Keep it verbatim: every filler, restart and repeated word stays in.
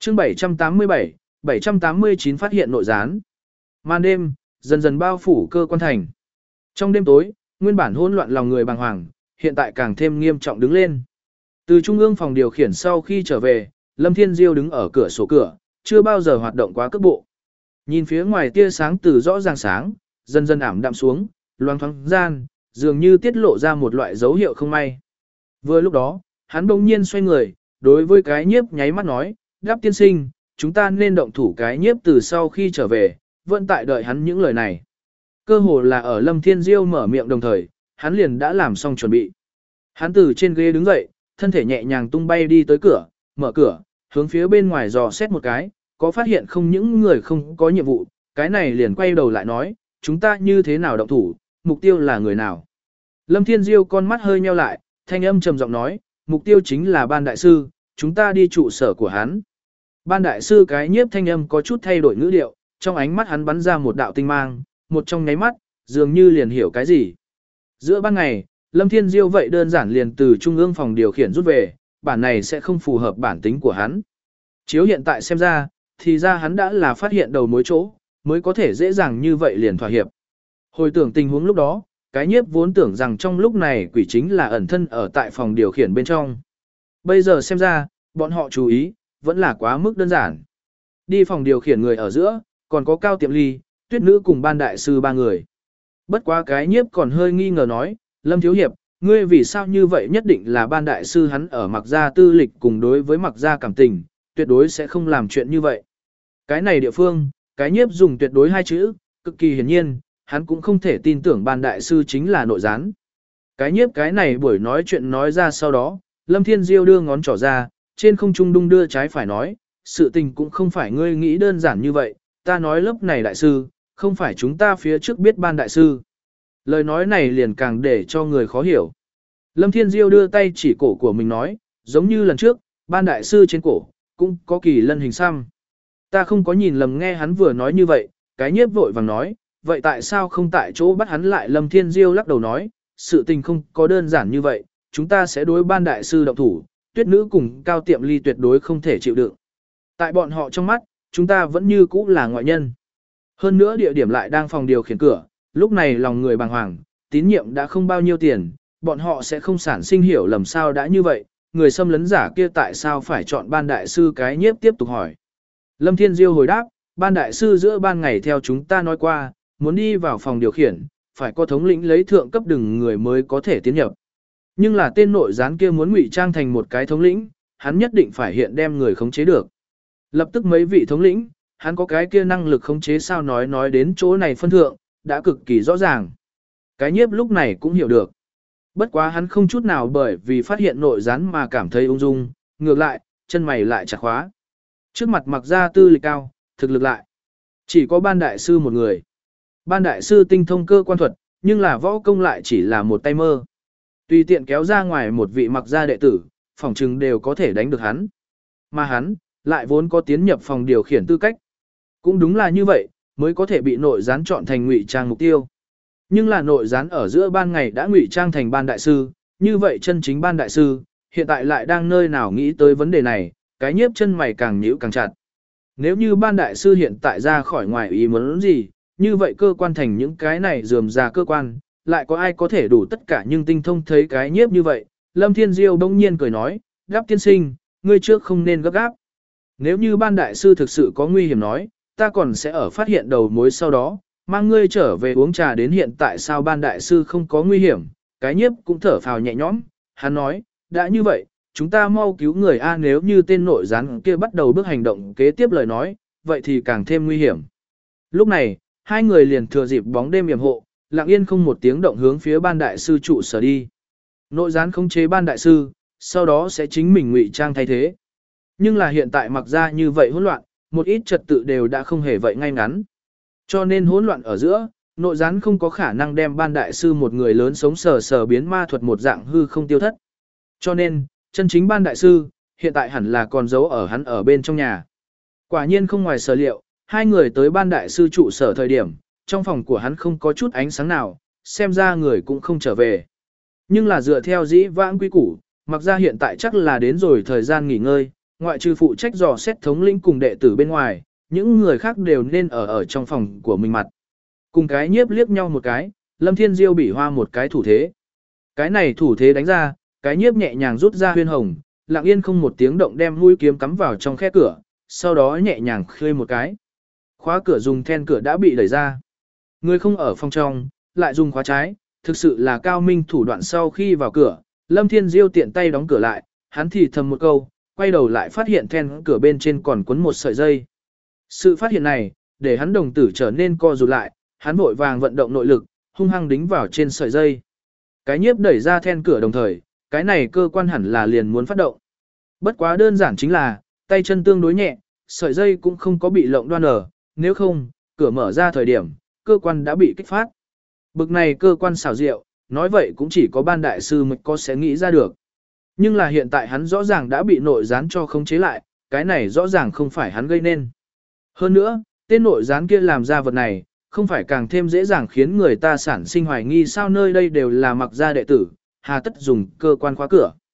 Chương bảy trăm tám mươi bảy, bảy trăm tám mươi chín phát hiện nội gián. Màn đêm dần dần bao phủ cơ quan thành. Trong đêm tối, nguyên bản hỗn loạn lòng người bàng hoàng, hiện tại càng thêm nghiêm trọng đứng lên. Từ trung ương phòng điều khiển sau khi trở về, Lâm Thiên Diêu đứng ở cửa sổ cửa, chưa bao giờ hoạt động quá cước bộ. Nhìn phía ngoài tia sáng từ rõ ràng sáng, dần dần ảm đạm xuống, loang thoáng gian, dường như tiết lộ ra một loại dấu hiệu không may. Vừa lúc đó, hắn bỗng nhiên xoay người, đối với cái nhiếp nháy mắt nói, Đáp tiên sinh, chúng ta nên động thủ cái nhiếp từ sau khi trở về, vẫn tại đợi hắn những lời này. Cơ hồ là ở Lâm Thiên Diêu mở miệng đồng thời, hắn liền đã làm xong chuẩn bị. Hắn từ trên ghế đứng dậy, thân thể nhẹ nhàng tung bay đi tới cửa, mở cửa, hướng phía bên ngoài dò xét một cái, có phát hiện không những người không có nhiệm vụ, cái này liền quay đầu lại nói, chúng ta như thế nào động thủ, mục tiêu là người nào. Lâm Thiên Diêu con mắt hơi nheo lại, thanh âm trầm giọng nói, mục tiêu chính là ban đại sư, chúng ta đi trụ sở của hắn. Ban đại sư cái nhiếp thanh âm có chút thay đổi ngữ điệu, trong ánh mắt hắn bắn ra một đạo tinh mang, một trong nháy mắt, dường như liền hiểu cái gì. Giữa ban ngày, Lâm Thiên Diêu vậy đơn giản liền từ trung ương phòng điều khiển rút về, bản này sẽ không phù hợp bản tính của hắn. Chiếu hiện tại xem ra, thì ra hắn đã là phát hiện đầu mối chỗ, mới có thể dễ dàng như vậy liền thỏa hiệp. Hồi tưởng tình huống lúc đó, cái nhiếp vốn tưởng rằng trong lúc này quỷ chính là ẩn thân ở tại phòng điều khiển bên trong. Bây giờ xem ra, bọn họ chú ý, vẫn là quá mức đơn giản. Đi phòng điều khiển người ở giữa, còn có Cao Tiệm Ly, Tuyết Nữ cùng ban đại sư ba người. Bất quá cái nhiếp còn hơi nghi ngờ nói, Lâm Thiếu Hiệp, ngươi vì sao như vậy nhất định là ban đại sư hắn ở mặc gia tư lịch cùng đối với mặc gia cảm tình, tuyệt đối sẽ không làm chuyện như vậy. Cái này địa phương, cái nhiếp dùng tuyệt đối hai chữ, cực kỳ hiển nhiên, hắn cũng không thể tin tưởng ban đại sư chính là nội gián. Cái nhiếp cái này buổi nói chuyện nói ra sau đó, Lâm Thiên Diêu đưa ngón trỏ ra, trên không trung đung đưa trái phải nói, sự tình cũng không phải ngươi nghĩ đơn giản như vậy, ta nói lớp này đại sư, không phải chúng ta phía trước biết ban đại sư. Lời nói này liền càng để cho người khó hiểu. Lâm Thiên Diêu đưa tay chỉ cổ của mình nói, giống như lần trước, ban đại sư trên cổ, cũng có kỳ lân hình xăm. Ta không có nhìn lầm nghe hắn vừa nói như vậy, cái nhiếp vội vàng nói, vậy tại sao không tại chỗ bắt hắn lại? Lâm Thiên Diêu lắc đầu nói, sự tình không có đơn giản như vậy, chúng ta sẽ đối ban đại sư động thủ, Tuyết Nữ cùng Cao Tiệm Ly tuyệt đối không thể chịu đựng. Tại bọn họ trong mắt, chúng ta vẫn như cũ là ngoại nhân. Hơn nữa địa điểm lại đang phòng điều khiển cửa, lúc này lòng người bàng hoàng, tín nhiệm đã không bao nhiêu tiền, bọn họ sẽ không sản sinh hiểu lầm sao đã như vậy, người xâm lấn giả kia tại sao phải chọn ban đại sư? Cái nhiếp tiếp tục hỏi. Lâm Thiên Diêu hồi đáp, ban đại sư giữa ban ngày theo chúng ta nói qua, muốn đi vào phòng điều khiển, phải có thống lĩnh lấy thượng cấp đừng người mới có thể tiến nhập. Nhưng là tên nội gián kia muốn ngụy trang thành một cái thống lĩnh, hắn nhất định phải hiện đem người khống chế được. Lập tức mấy vị thống lĩnh, hắn có cái kia năng lực khống chế sao? Nói nói đến chỗ này phân thượng, đã cực kỳ rõ ràng. Cái nhiếp lúc này cũng hiểu được. Bất quá hắn không chút nào bởi vì phát hiện nội gián mà cảm thấy ung dung, ngược lại, chân mày lại chặt khóa. Trước mặt mặc ra tư lịch cao, thực lực lại. Chỉ có ban đại sư một người. Ban đại sư tinh thông cơ quan thuật, nhưng là võ công lại chỉ là một tay mơ. Tùy tiện kéo ra ngoài một vị mặc gia đệ tử, phỏng chừng đều có thể đánh được hắn. Mà hắn, lại vốn có tiến nhập phòng điều khiển tư cách. Cũng đúng là như vậy, mới có thể bị nội gián chọn thành ngụy trang mục tiêu. Nhưng là nội gián ở giữa ban ngày đã ngụy trang thành ban đại sư, như vậy chân chính ban đại sư, hiện tại lại đang nơi nào nghĩ tới vấn đề này, cái nhiếp chân mày càng nhíu càng chặt. Nếu như ban đại sư hiện tại ra khỏi ngoài ý muốn gì, như vậy cơ quan thành những cái này dườm ra cơ quan, lại có ai có thể đủ tất cả nhưng tinh thông thấy cái nhiếp như vậy. Lâm Thiên Diêu bỗng nhiên cười nói, Đáp tiên sinh, ngươi trước không nên gấp gáp. Nếu như ban đại sư thực sự có nguy hiểm nói, ta còn sẽ ở phát hiện đầu mối sau đó, mang ngươi trở về uống trà. Đến hiện tại sao ban đại sư không có nguy hiểm, cái nhiếp cũng thở phào nhẹ nhõm, hắn nói, đã như vậy, chúng ta mau cứu người A. Nếu như tên nội gián kia bắt đầu bước hành động kế tiếp lời nói, vậy thì càng thêm nguy hiểm. Lúc này, hai người liền thừa dịp bóng đêm yểm hộ, lặng yên không một tiếng động hướng phía ban đại sư trụ sở đi. Nội gián khống chế ban đại sư, sau đó sẽ chính mình ngụy trang thay thế. Nhưng là hiện tại mặc ra như vậy hỗn loạn, một ít trật tự đều đã không hề vậy ngay ngắn. Cho nên hỗn loạn ở giữa, nội gián không có khả năng đem ban đại sư một người lớn sống sờ sờ biến ma thuật một dạng hư không tiêu thất. Cho nên, chân chính ban đại sư, hiện tại hẳn là còn giấu ở hắn ở bên trong nhà. Quả nhiên không ngoài sở liệu, hai người tới ban đại sư trụ sở thời điểm, trong phòng của hắn không có chút ánh sáng nào, xem ra người cũng không trở về. Nhưng là dựa theo dĩ vãng quy củ, mặc ra hiện tại chắc là đến rồi thời gian nghỉ ngơi, ngoại trừ phụ trách dò xét thống lĩnh cùng đệ tử bên ngoài, những người khác đều nên ở ở trong phòng của mình mặt. Cùng cái nhiếp liếc nhau một cái, Lâm Thiên Diêu bị hoa một cái thủ thế. Cái này thủ thế đánh ra, cái nhiếp nhẹ nhàng rút ra huyên hồng, lặng yên không một tiếng động đem mũi kiếm cắm vào trong khe cửa, sau đó nhẹ nhàng khơi một cái. Khóa cửa dùng then cửa đã bị đẩy ra. Người không ở phòng trong, lại dùng khóa trái, thực sự là cao minh thủ đoạn. Sau khi vào cửa, Lâm Thiên Diêu tiện tay đóng cửa lại, hắn thì thầm một câu, quay đầu lại phát hiện then cửa bên trên còn quấn một sợi dây. Sự phát hiện này, để hắn đồng tử trở nên co rụt lại, hắn vội vàng vận động nội lực, hung hăng đính vào trên sợi dây. Cái nhiếp đẩy ra then cửa đồng thời, cái này cơ quan hẳn là liền muốn phát động. Bất quá đơn giản chính là, tay chân tương đối nhẹ, sợi dây cũng không có bị lộng đoan ở, nếu không, cửa mở ra thời điểm, cơ quan đã bị kích phát. Bực này cơ quan xảo diệu, nói vậy cũng chỉ có ban đại sư mới có sẽ nghĩ ra được. Nhưng là hiện tại hắn rõ ràng đã bị nội gián cho khống chế lại, cái này rõ ràng không phải hắn gây nên. Hơn nữa, tên nội gián kia làm ra vật này, không phải càng thêm dễ dàng khiến người ta sản sinh hoài nghi sao, nơi đây đều là mặc gia đệ tử, hà tất dùng cơ quan khóa cửa.